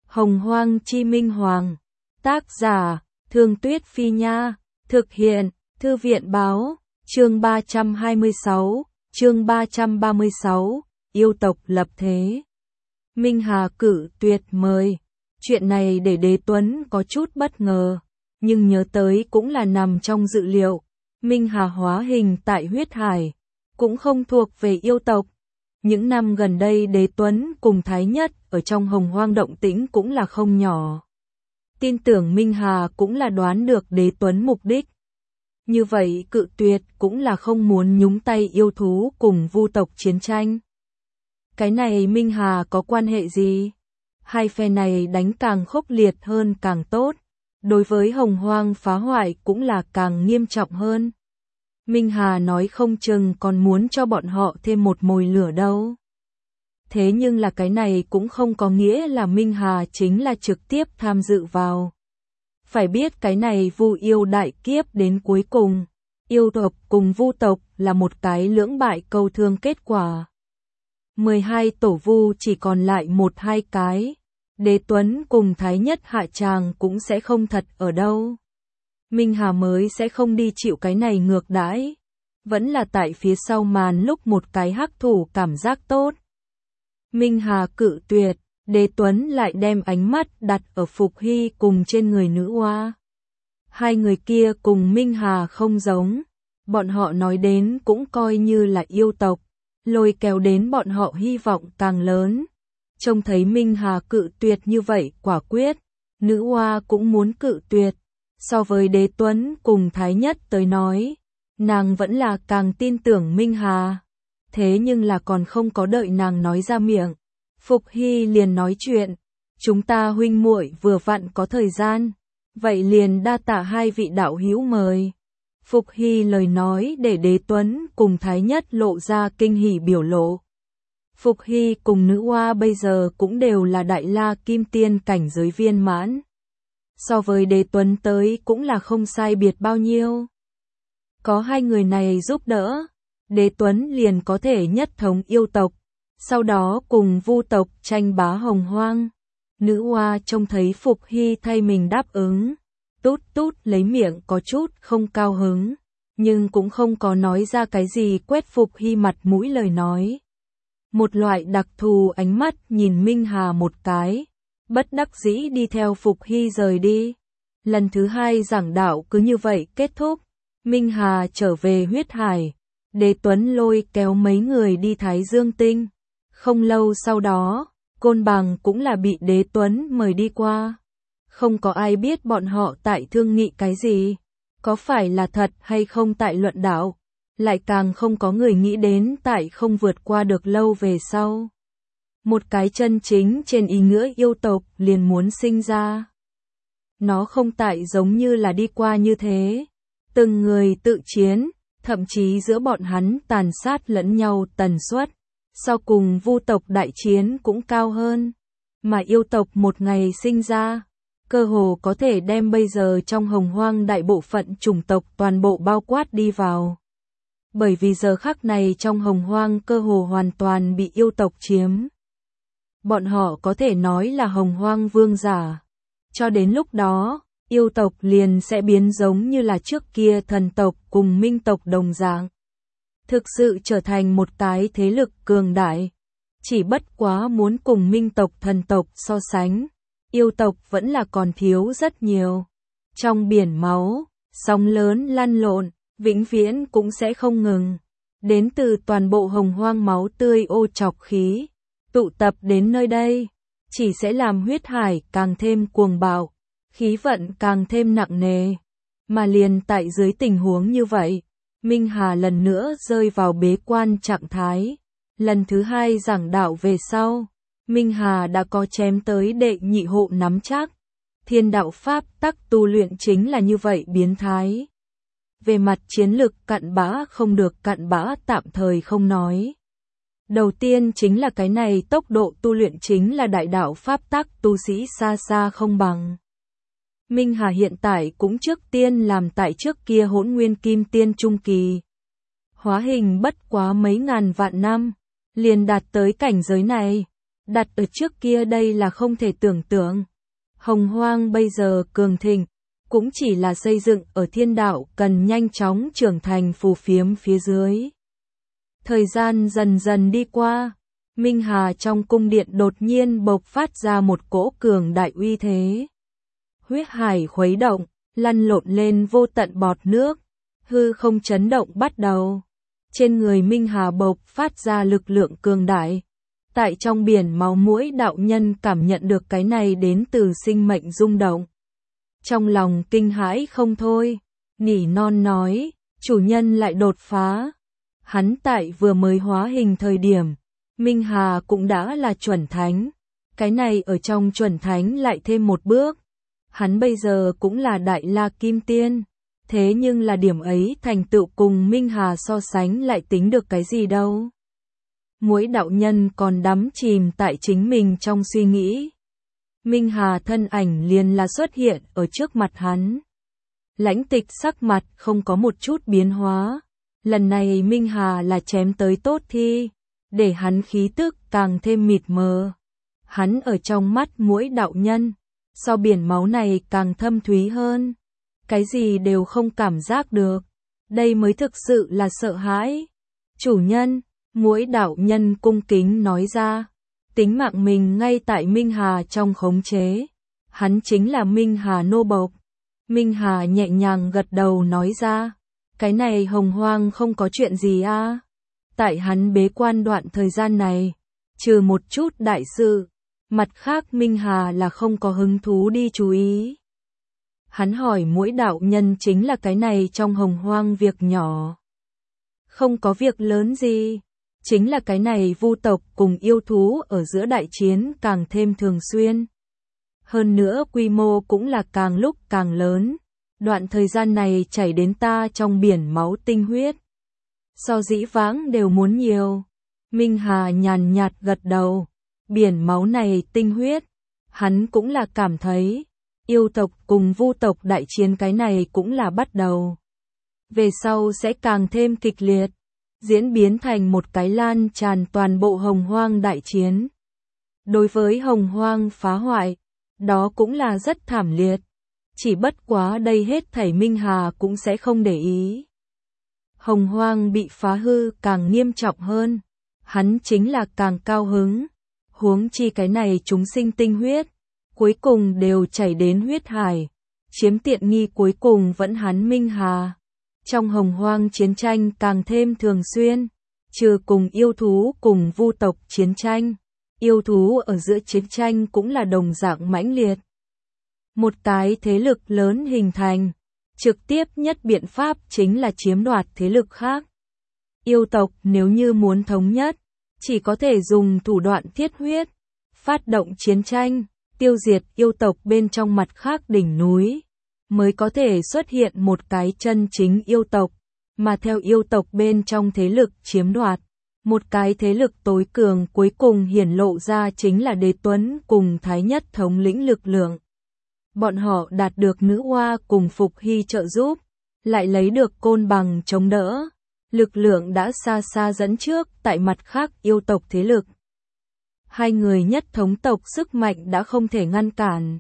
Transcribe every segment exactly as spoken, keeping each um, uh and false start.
Hồng Hoang Chi Minh Hoàng. Tác giả, Thương Tuyết Phi Nha. Thực hiện, Thư viện Báo. Chương ba trăm hai mươi sáu, chương ba trăm ba mươi sáu, yêu tộc lập thế. Minh Hà cử tuyệt mời. Chuyện này để Đế Tuấn có chút bất ngờ, nhưng nhớ tới cũng là nằm trong dự liệu. Minh Hà hóa hình tại huyết hải, cũng không thuộc về yêu tộc. Những năm gần đây Đế Tuấn cùng Thái Nhất ở trong Hồng Hoang động tĩnh cũng là không nhỏ. Tin tưởng Minh Hà cũng là đoán được Đế Tuấn mục đích. Như vậy cự tuyệt cũng là không muốn nhúng tay yêu thú cùng vu tộc chiến tranh. Cái này Minh Hà có quan hệ gì? Hai phe này đánh càng khốc liệt hơn càng tốt. Đối với Hồng Hoang phá hoại cũng là càng nghiêm trọng hơn. Minh Hà nói không chừng còn muốn cho bọn họ thêm một mồi lửa đâu. Thế nhưng là cái này cũng không có nghĩa là Minh Hà chính là trực tiếp tham dự vào. Phải biết cái này vu yêu đại kiếp đến cuối cùng, yêu tộc cùng vu tộc là một cái lưỡng bại câu thương kết quả. mười hai tổ vu chỉ còn lại một hai cái, Đế Tuấn cùng Thái Nhất hạ tràng cũng sẽ không thật ở đâu. Minh Hà mới sẽ không đi chịu cái này ngược đãi, vẫn là tại phía sau màn lúc một cái hắc thủ cảm giác tốt. Minh Hà cự tuyệt, Đế Tuấn lại đem ánh mắt đặt ở Phục Hy cùng trên người nữ oa. Hai người kia cùng Minh Hà không giống, bọn họ nói đến cũng coi như là yêu tộc, lôi kéo đến bọn họ hy vọng càng lớn. Trông thấy Minh Hà cự tuyệt như vậy quả quyết, nữ oa cũng muốn cự tuyệt. So với Đế Tuấn cùng Thái Nhất tới nói, nàng vẫn là càng tin tưởng Minh Hà. Thế nhưng là còn không có đợi nàng nói ra miệng, Phục Hy liền nói chuyện, chúng ta huynh muội vừa vặn có thời gian, vậy liền đa tạ hai vị đạo hữu mời. Phục Hy lời nói để Đế Tuấn cùng Thái Nhất lộ ra kinh hỉ biểu lộ. Phục Hy cùng nữ oa bây giờ cũng đều là đại la kim tiên cảnh giới viên mãn. So với Đế Tuấn tới cũng là không sai biệt bao nhiêu. Có hai người này giúp đỡ, Đế Tuấn liền có thể nhất thống yêu tộc, sau đó cùng vu tộc tranh bá Hồng Hoang. Nữ oa trông thấy Phục Hy thay mình đáp ứng, tút tút lấy miệng có chút không cao hứng, nhưng cũng không có nói ra cái gì quét Phục Hy mặt mũi lời nói. Một loại đặc thù ánh mắt nhìn Minh Hà một cái, bất đắc dĩ đi theo Phục Hy rời đi. Lần thứ hai giảng đạo cứ như vậy kết thúc, Minh Hà trở về huyết hải, Đế Tuấn lôi kéo mấy người đi Thái Dương Tinh. Không lâu sau đó, Côn Bằng cũng là bị Đế Tuấn mời đi qua. Không có ai biết bọn họ tại thương nghị cái gì, có phải là thật hay không tại luận đạo, lại càng không có người nghĩ đến tại không vượt qua được lâu về sau. Một cái chân chính trên ý nghĩa yêu tộc liền muốn sinh ra. Nó không tại giống như là đi qua như thế, từng người tự chiến, thậm chí giữa bọn hắn tàn sát lẫn nhau tần suất, sau cùng vu tộc đại chiến cũng cao hơn. Mà yêu tộc một ngày sinh ra, cơ hồ có thể đem bây giờ trong Hồng Hoang đại bộ phận chủng tộc toàn bộ bao quát đi vào. Bởi vì giờ khắc này trong Hồng Hoang cơ hồ hoàn toàn bị yêu tộc chiếm. Bọn họ có thể nói là Hồng Hoang vương giả. Cho đến lúc đó, yêu tộc liền sẽ biến giống như là trước kia thần tộc cùng minh tộc đồng dạng. Thực sự trở thành một cái thế lực cường đại. Chỉ bất quá muốn cùng minh tộc thần tộc so sánh, yêu tộc vẫn là còn thiếu rất nhiều. Trong biển máu, sóng lớn lăn lộn, vĩnh viễn cũng sẽ không ngừng. Đến từ toàn bộ Hồng Hoang máu tươi ô trọc khí, tụ tập đến nơi đây, chỉ sẽ làm huyết hải càng thêm cuồng bạo, khí vận càng thêm nặng nề. Mà liền tại dưới tình huống như vậy, Minh Hà lần nữa rơi vào bế quan trạng thái. Lần thứ hai giảng đạo về sau, Minh Hà đã có chém tới đệ nhị hộ nắm chắc. Thiên đạo pháp tắc tu luyện chính là như vậy biến thái. Về mặt chiến lực cặn bã không được cặn bã tạm thời không nói. Đầu tiên chính là cái này tốc độ tu luyện chính là đại đạo pháp tắc tu sĩ xa xa không bằng. Minh Hà hiện tại cũng trước tiên làm tại trước kia Hỗn Nguyên Kim Tiên trung kỳ. Hóa hình bất quá mấy ngàn vạn năm, liền đạt tới cảnh giới này. Đặt ở trước kia đây là không thể tưởng tượng. Hồng hoang bây giờ cường thịnh, cũng chỉ là xây dựng ở thiên đạo cần nhanh chóng trưởng thành phù phiếm phía dưới. Thời gian dần dần đi qua, Minh Hà trong cung điện đột nhiên bộc phát ra một cỗ cường đại uy thế. Huyết hải khuấy động, lăn lộn lên vô tận bọt nước, hư không chấn động bắt đầu. Trên người Minh Hà bộc phát ra lực lượng cường đại. Tại trong biển máu Muỗi đạo nhân cảm nhận được cái này đến từ sinh mệnh rung động. Trong lòng kinh hãi không thôi, nỉ non nói, chủ nhân lại đột phá. Hắn tại vừa mới hóa hình thời điểm, Minh Hà cũng đã là chuẩn thánh. Cái này ở trong chuẩn thánh lại thêm một bước. Hắn bây giờ cũng là đại la kim tiên. Thế nhưng là điểm ấy thành tựu cùng Minh Hà so sánh lại tính được cái gì đâu. Muỗi đạo nhân còn đắm chìm tại chính mình trong suy nghĩ. Minh Hà thân ảnh liền là xuất hiện ở trước mặt hắn. Lãnh Tịch sắc mặt không có một chút biến hóa. Lần này Minh Hà là chém tới tốt thi, để hắn khí tức càng thêm mịt mờ. Hắn ở trong mắt Muỗi đạo nhân, so biển máu này càng thâm thúy hơn. Cái gì đều không cảm giác được. Đây mới thực sự là sợ hãi. Chủ nhân, Muỗi đạo nhân cung kính nói ra. Tính mạng mình ngay tại Minh Hà trong khống chế. Hắn chính là Minh Hà nô bộc. Minh Hà nhẹ nhàng gật đầu nói ra. Cái này hồng hoang không có chuyện gì a. À? Tại hắn bế quan đoạn thời gian này, trừ một chút đại sự, mặt khác Minh Hà là không có hứng thú đi chú ý. Hắn hỏi Muỗi đạo nhân chính là cái này trong hồng hoang việc nhỏ. Không có việc lớn gì. Chính là cái này vu tộc cùng yêu thú ở giữa đại chiến càng thêm thường xuyên. Hơn nữa quy mô cũng là càng lúc càng lớn. Đoạn thời gian này chảy đến ta trong biển máu tinh huyết. So dĩ vãng đều muốn nhiều. Minh Hà nhàn nhạt gật đầu. Biển máu này tinh huyết. Hắn cũng là cảm thấy. Yêu tộc cùng vu tộc đại chiến cái này cũng là bắt đầu. Về sau sẽ càng thêm kịch liệt. Diễn biến thành một cái lan tràn toàn bộ hồng hoang đại chiến. Đối với hồng hoang phá hoại, đó cũng là rất thảm liệt. Chỉ bất quá đây hết thảy Minh Hà cũng sẽ không để ý. Hồng hoang bị phá hư càng nghiêm trọng hơn. Hắn chính là càng cao hứng. Huống chi cái này chúng sinh tinh huyết. Cuối cùng đều chảy đến huyết hải. Chiếm tiện nghi cuối cùng vẫn hắn Minh Hà. Trong hồng hoang chiến tranh càng thêm thường xuyên, trừ cùng yêu thú cùng vu tộc chiến tranh, yêu thú ở giữa chiến tranh cũng là đồng dạng mãnh liệt. Một cái thế lực lớn hình thành, trực tiếp nhất biện pháp chính là chiếm đoạt thế lực khác. Yêu tộc nếu như muốn thống nhất, chỉ có thể dùng thủ đoạn thiết huyết, phát động chiến tranh, tiêu diệt yêu tộc bên trong mặt khác đỉnh núi. Mới có thể xuất hiện một cái chân chính yêu tộc, mà theo yêu tộc bên trong thế lực chiếm đoạt. Một cái thế lực tối cường cuối cùng hiển lộ ra chính là Đế Tuấn cùng Thái Nhất thống lĩnh lực lượng. Bọn họ đạt được nữ hoa cùng Phục Hy trợ giúp, lại lấy được côn bằng chống đỡ. Lực lượng đã xa xa dẫn trước tại mặt khác yêu tộc thế lực. Hai người nhất thống tộc sức mạnh đã không thể ngăn cản.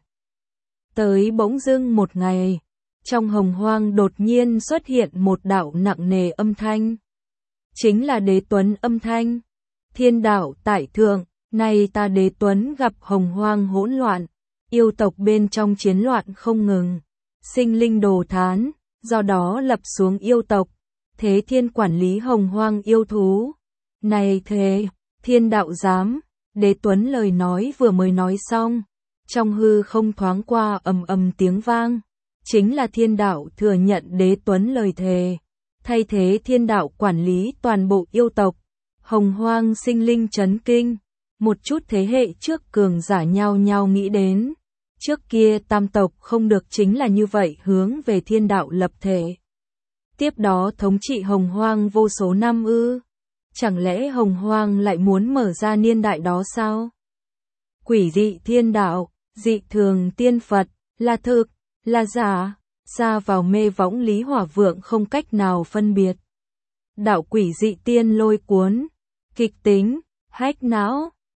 Tới bỗng dưng một ngày, trong hồng hoang đột nhiên xuất hiện một đạo nặng nề âm thanh. Chính là Đế Tuấn âm thanh. Thiên đạo tại thượng, nay ta Đế Tuấn gặp hồng hoang hỗn loạn, yêu tộc bên trong chiến loạn không ngừng, sinh linh đồ thán, do đó lập xuống yêu tộc, thế thiên quản lý hồng hoang yêu thú. Này thế, thiên đạo dám, Đế Tuấn lời nói vừa mới nói xong. Trong hư không thoáng qua ầm ầm tiếng vang, chính là thiên đạo thừa nhận Đế Tuấn lời thề, thay thế thiên đạo quản lý toàn bộ yêu tộc. Hồng hoang sinh linh chấn kinh, một chút thế hệ trước cường giả nhao nhao nghĩ đến, trước kia tam tộc không được chính là như vậy hướng về thiên đạo lập thể. Tiếp đó thống trị hồng hoang vô số năm ư, chẳng lẽ hồng hoang lại muốn mở ra niên đại đó sao? Quỷ dị thiên đạo, dị thường tiên Phật, là thực, là giả, xa vào mê võng Lý Hỏa Vượng không cách nào phân biệt. Đạo quỷ dị tiên lôi cuốn, kịch tính, hách não.